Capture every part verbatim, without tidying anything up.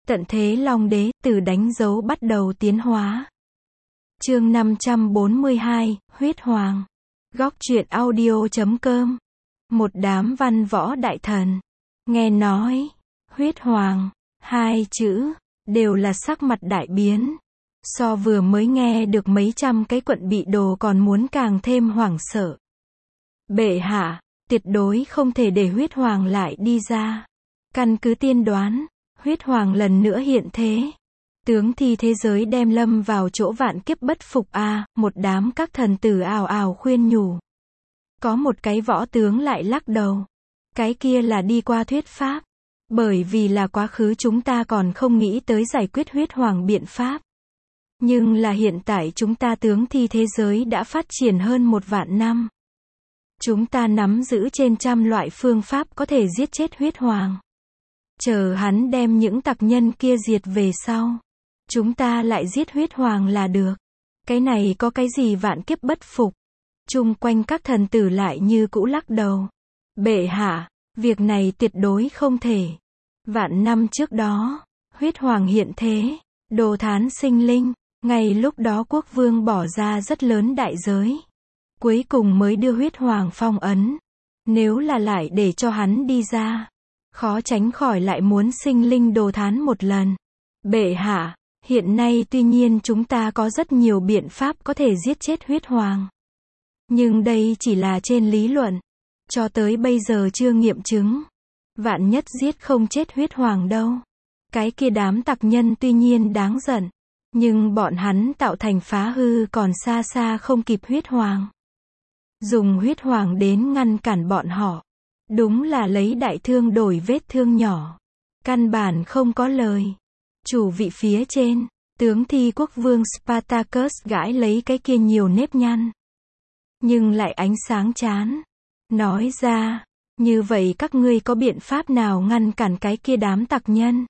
Tận thế Long Đế, từ đánh dấu bắt đầu tiến hóa. Chương năm trăm bốn mươi hai, Huyết Hoàng. Góc truyện audio chấm com. Một đám văn võ đại thần. Nghe nói, Huyết Hoàng, hai chữ, đều là sắc mặt đại biến. So vừa mới nghe được mấy trăm cái quận bị đồ còn muốn càng thêm hoảng sợ. Bệ hạ, tuyệt đối không thể để Huyết Hoàng lại đi ra. Căn cứ tiên đoán, Huyết Hoàng lần nữa hiện thế. Tướng thi thế giới đem lâm vào chỗ vạn kiếp bất phục a, à, một đám các thần tử ào ào khuyên nhủ. Có một cái võ tướng lại lắc đầu. Cái kia là đi qua thuyết pháp. Bởi vì là quá khứ chúng ta còn không nghĩ tới giải quyết Huyết Hoàng biện pháp. Nhưng là hiện tại chúng ta tướng thi thế giới đã phát triển hơn một vạn năm. Chúng ta nắm giữ trên trăm loại phương pháp có thể giết chết Huyết Hoàng. Chờ hắn đem những tặc nhân kia diệt về sau. Chúng ta lại giết Huyết Hoàng là được. Cái này có cái gì vạn kiếp bất phục. Chung quanh các thần tử lại như cũ lắc đầu. Bệ hạ, việc này tuyệt đối không thể. Vạn năm trước đó, Huyết Hoàng hiện thế, đồ thán sinh linh. Ngay lúc đó quốc vương bỏ ra rất lớn đại giới. Cuối cùng mới đưa Huyết Hoàng phong ấn. Nếu là lại để cho hắn đi ra, khó tránh khỏi lại muốn sinh linh đồ thán một lần. Bệ hạ, hiện nay tuy nhiên chúng ta có rất nhiều biện pháp có thể giết chết Huyết Hoàng. Nhưng đây chỉ là trên lý luận. Cho tới bây giờ chưa nghiệm chứng. Vạn nhất giết không chết Huyết Hoàng đâu. Cái kia đám tặc nhân tuy nhiên đáng giận. Nhưng bọn hắn tạo thành phá hư còn xa xa không kịp Huyết Hoàng. Dùng Huyết Hoàng đến ngăn cản bọn họ. Đúng là lấy đại thương đổi vết thương nhỏ. Căn bản không có lời. Chủ vị phía trên, tướng thi quốc vương Spartacus gãi lấy cái kia nhiều nếp nhăn. Nhưng lại ánh sáng chán. Nói ra, như vậy các ngươi có biện pháp nào ngăn cản cái kia đám tặc nhân?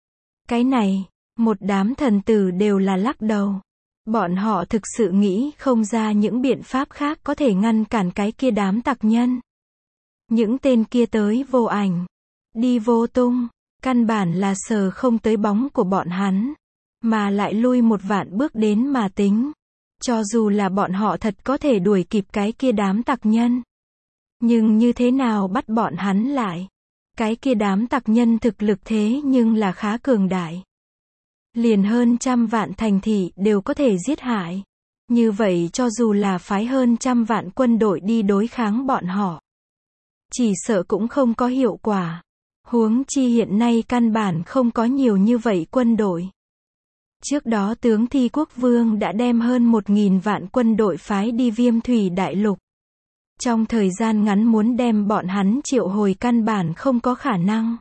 Cái này, một đám thần tử đều là lắc đầu. Bọn họ thực sự nghĩ không ra những biện pháp khác có thể ngăn cản cái kia đám tặc nhân. Những tên kia tới vô ảnh, đi vô tung, căn bản là sờ không tới bóng của bọn hắn, mà lại lui một vạn bước đến mà tính. Cho dù là bọn họ thật có thể đuổi kịp cái kia đám tặc nhân. Nhưng như thế nào bắt bọn hắn lại? Cái kia đám tặc nhân thực lực thế nhưng là khá cường đại. Liền hơn trăm vạn thành thị đều có thể giết hại. Như vậy cho dù là phái hơn trăm vạn quân đội đi đối kháng bọn họ, chỉ sợ cũng không có hiệu quả. Huống chi hiện nay căn bản không có nhiều như vậy quân đội. Trước đó tướng thi quốc vương đã đem hơn một nghìn vạn quân đội phái đi Viêm Thủy Đại Lục. Trong thời gian ngắn muốn đem bọn hắn triệu hồi căn bản không có khả năng.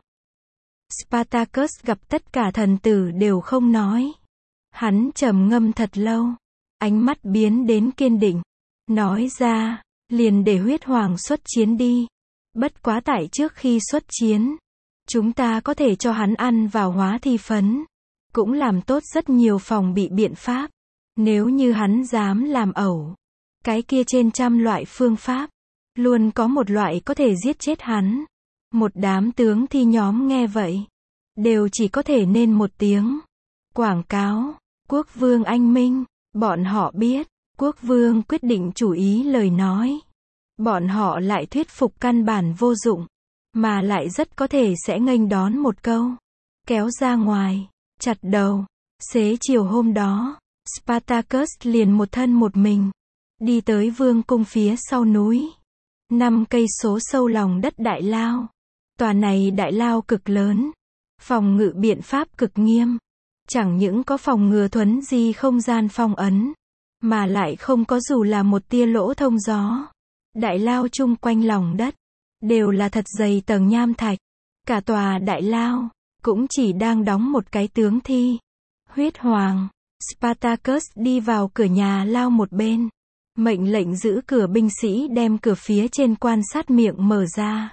Spartacus gặp tất cả thần tử đều không nói. Hắn trầm ngâm thật lâu. Ánh mắt biến đến kiên định. Nói ra, liền để Huyết Hoàng xuất chiến đi. Bất quá tại trước khi xuất chiến, chúng ta có thể cho hắn ăn vào hóa thi phấn. Cũng làm tốt rất nhiều phòng bị biện pháp. Nếu như hắn dám làm ẩu, cái kia trên trăm loại phương pháp, luôn có một loại có thể giết chết hắn. Một đám tướng thi nhóm nghe vậy, đều chỉ có thể nên một tiếng. Quảng cáo, quốc vương anh minh, bọn họ biết, quốc vương quyết định chủ ý lời nói. Bọn họ lại thuyết phục căn bản vô dụng, mà lại rất có thể sẽ nghênh đón một câu. Kéo ra ngoài, chặt đầu. Xế chiều hôm đó, Spartacus liền một thân một mình, đi tới vương cung phía sau núi. Năm cây số sâu lòng đất đại lao. Tòa này đại lao cực lớn. Phòng ngự biện pháp cực nghiêm. Chẳng những có phòng ngừa thuấn di không gian phong ấn, mà lại không có dù là một tia lỗ thông gió. Đại lao chung quanh lòng đất, đều là thật dày tầng nham thạch. Cả tòa đại lao, cũng chỉ đang đóng một cái tướng thi. Huyết Hoàng. Spartacus đi vào cửa nhà lao một bên. Mệnh lệnh giữ cửa binh sĩ đem cửa phía trên quan sát miệng mở ra.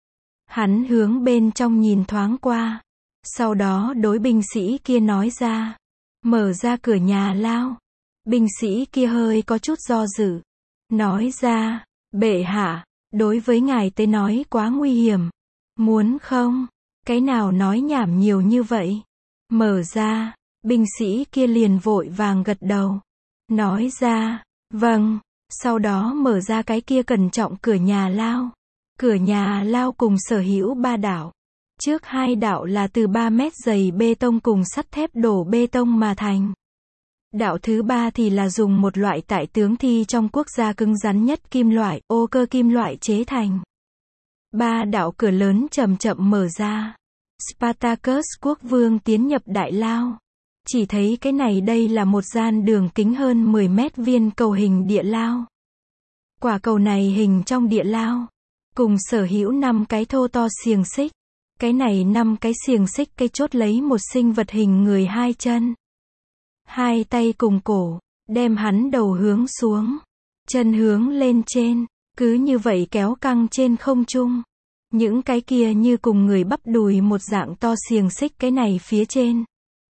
Hắn hướng bên trong nhìn thoáng qua. Sau đó đối binh sĩ kia nói ra. Mở ra cửa nhà lao. Binh sĩ kia hơi có chút do dự. Nói ra, bệ hạ, đối với ngài tới nói quá nguy hiểm. Muốn không? Cái nào nói nhảm nhiều như vậy? Mở ra, binh sĩ kia liền vội vàng gật đầu. Nói ra, vâng, sau đó mở ra cái kia cẩn trọng cửa nhà lao. Cửa nhà lao cùng sở hữu ba đạo. Trước hai đạo là từ ba mét dày bê tông cùng sắt thép đổ bê tông mà thành. Đạo thứ ba thì là dùng một loại tại tướng thi trong quốc gia cứng rắn nhất kim loại, ô cơ kim loại chế thành. Ba đạo cửa lớn chậm chậm mở ra. Spartacus quốc vương tiến nhập đại lao. Chỉ thấy cái này đây là một gian đường kính hơn mười mét viên cầu hình địa lao. Quả cầu này hình trong địa lao. Cùng sở hữu năm cái thô to xiềng xích. Cái này năm cái xiềng xích cây chốt lấy một sinh vật hình người hai chân. Hai tay cùng cổ, đem hắn đầu hướng xuống. Chân hướng lên trên, cứ như vậy kéo căng trên không trung. Những cái kia như cùng người bắp đùi một dạng to xiềng xích cái này phía trên.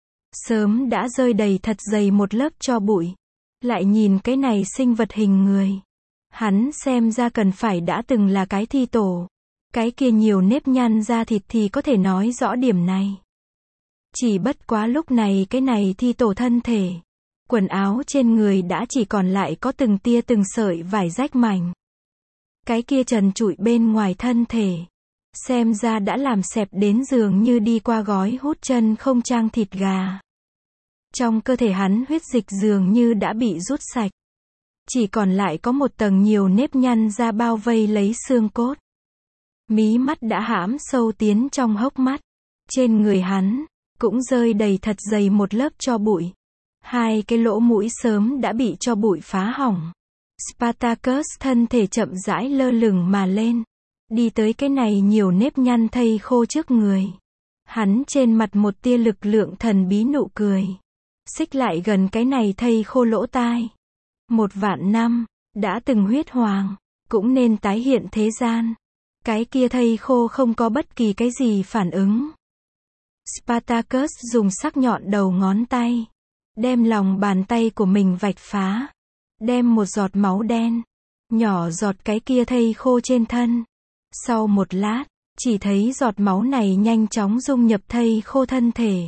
Sớm đã rơi đầy thật dày một lớp tro bụi. Lại nhìn cái này sinh vật hình người. Hắn xem ra cần phải đã từng là cái thi tổ. Cái kia nhiều nếp nhăn da thịt thì có thể nói rõ điểm này. Chỉ bất quá lúc này cái này thi tổ thân thể. Quần áo trên người đã chỉ còn lại có từng tia từng sợi vải rách mảnh. Cái kia trần trụi bên ngoài thân thể. Xem ra đã làm xẹp đến dường như đi qua gói hút chân không trang thịt gà. Trong cơ thể hắn huyết dịch dường như đã bị rút sạch. Chỉ còn lại có một tầng nhiều nếp nhăn da bao vây lấy xương cốt. Mí mắt đã hãm sâu tiến trong hốc mắt. Trên người hắn, cũng rơi đầy thật dày một lớp tro bụi. Hai cái lỗ mũi sớm đã bị tro bụi phá hỏng. Spartacus thân thể chậm rãi lơ lửng mà lên. Đi tới cái này nhiều nếp nhăn thây khô trước người. Hắn trên mặt một tia lực lượng thần bí nụ cười. Xích lại gần cái này thây khô lỗ tai. Một vạn năm, đã từng huyết hoàng, cũng nên tái hiện thế gian. Cái kia thây khô không có bất kỳ cái gì phản ứng. Spartacus dùng sắc nhọn đầu ngón tay. Đem lòng bàn tay của mình vạch phá. Đem một giọt máu đen. Nhỏ giọt cái kia thây khô trên thân. Sau một lát, chỉ thấy giọt máu này nhanh chóng dung nhập thây khô thân thể.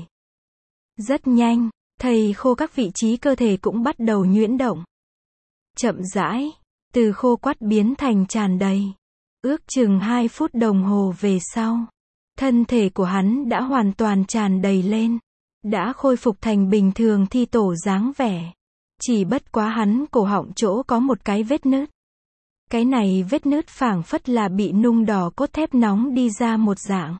Rất nhanh, thây khô các vị trí cơ thể cũng bắt đầu nhuyễn động. Chậm rãi, từ khô quắt biến thành tràn đầy. Ước chừng hai phút đồng hồ về sau. Thân thể của hắn đã hoàn toàn tràn đầy lên. Đã khôi phục thành bình thường thi tổ dáng vẻ. Chỉ bất quá hắn cổ họng chỗ có một cái vết nứt. Cái này vết nứt phảng phất là bị nung đỏ cốt thép nóng đi ra một dạng.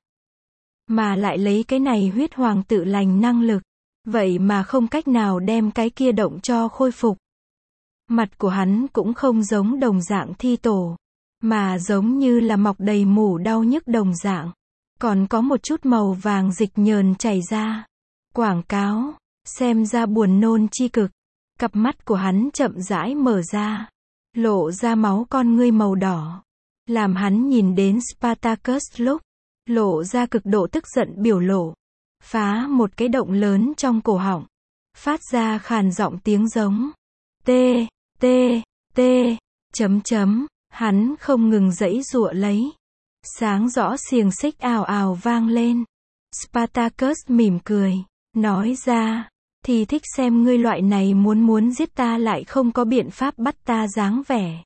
Mà lại lấy cái này huyết hoàng tự lành năng lực. Vậy mà không cách nào đem cái kia động cho khôi phục. Mặt của hắn cũng không giống đồng dạng thi tổ. Mà giống như là mọc đầy mủ đau nhức đồng dạng. Còn có một chút màu vàng dịch nhờn chảy ra. Quảng cáo, xem ra buồn nôn chi cực. Cặp mắt của hắn chậm rãi mở ra. Lộ ra máu con ngươi màu đỏ. Làm hắn nhìn đến Spartacus lúc. Lộ ra cực độ tức giận biểu lộ. Phá một cái động lớn trong cổ họng. Phát ra khàn giọng tiếng giống. T, T, T, chấm chấm. Hắn không ngừng giãy giụa lấy. Sáng rõ xiềng xích ào ào vang lên. Spartacus mỉm cười. Nói ra. Thì thích xem ngươi loại này muốn muốn giết ta lại không có biện pháp bắt ta dáng vẻ.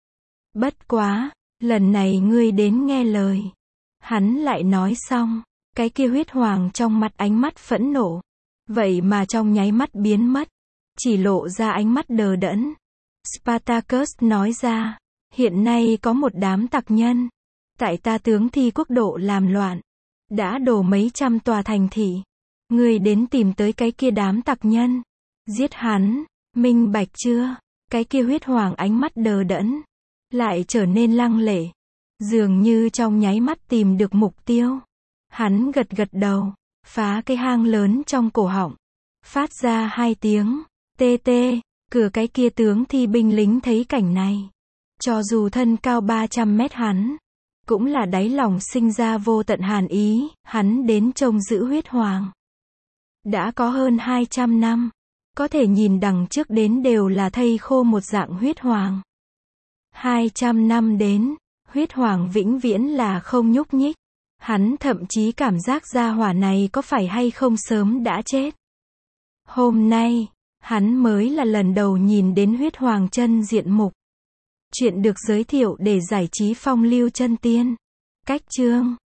Bất quá. Lần này ngươi đến nghe lời. Hắn lại nói xong. Cái kia huyết hoàng trong mặt ánh mắt phẫn nộ. Vậy mà trong nháy mắt biến mất. Chỉ lộ ra ánh mắt đờ đẫn. Spartacus nói ra. Hiện nay có một đám tặc nhân. Tại ta tướng thi quốc độ làm loạn. Đã đổ mấy trăm tòa thành thị. Ngươi đến tìm tới cái kia đám tặc nhân. Giết hắn. Minh bạch chưa? Cái kia huyết hoàng ánh mắt đờ đẫn. Lại trở nên lăng lệ. Dường như trong nháy mắt tìm được mục tiêu. Hắn gật gật đầu. Phá cái hang lớn trong cổ họng. Phát ra hai tiếng. Tê tê. Cửa cái kia tướng thi binh lính thấy cảnh này. Cho dù thân cao ba trăm mét hắn. Cũng là đáy lòng sinh ra vô tận hàn ý. Hắn đến trông giữ huyết hoàng. Đã có hơn hai trăm năm. Có thể nhìn đằng trước đến đều là thây khô một dạng huyết hoàng. hai trăm năm đến. Huyết hoàng vĩnh viễn là không nhúc nhích. Hắn thậm chí cảm giác gia hỏa này có phải hay không sớm đã chết. Hôm nay, hắn mới là lần đầu nhìn đến huyết hoàng chân diện mục. Chuyện được giới thiệu để giải trí phong lưu chân tiên. Cách chương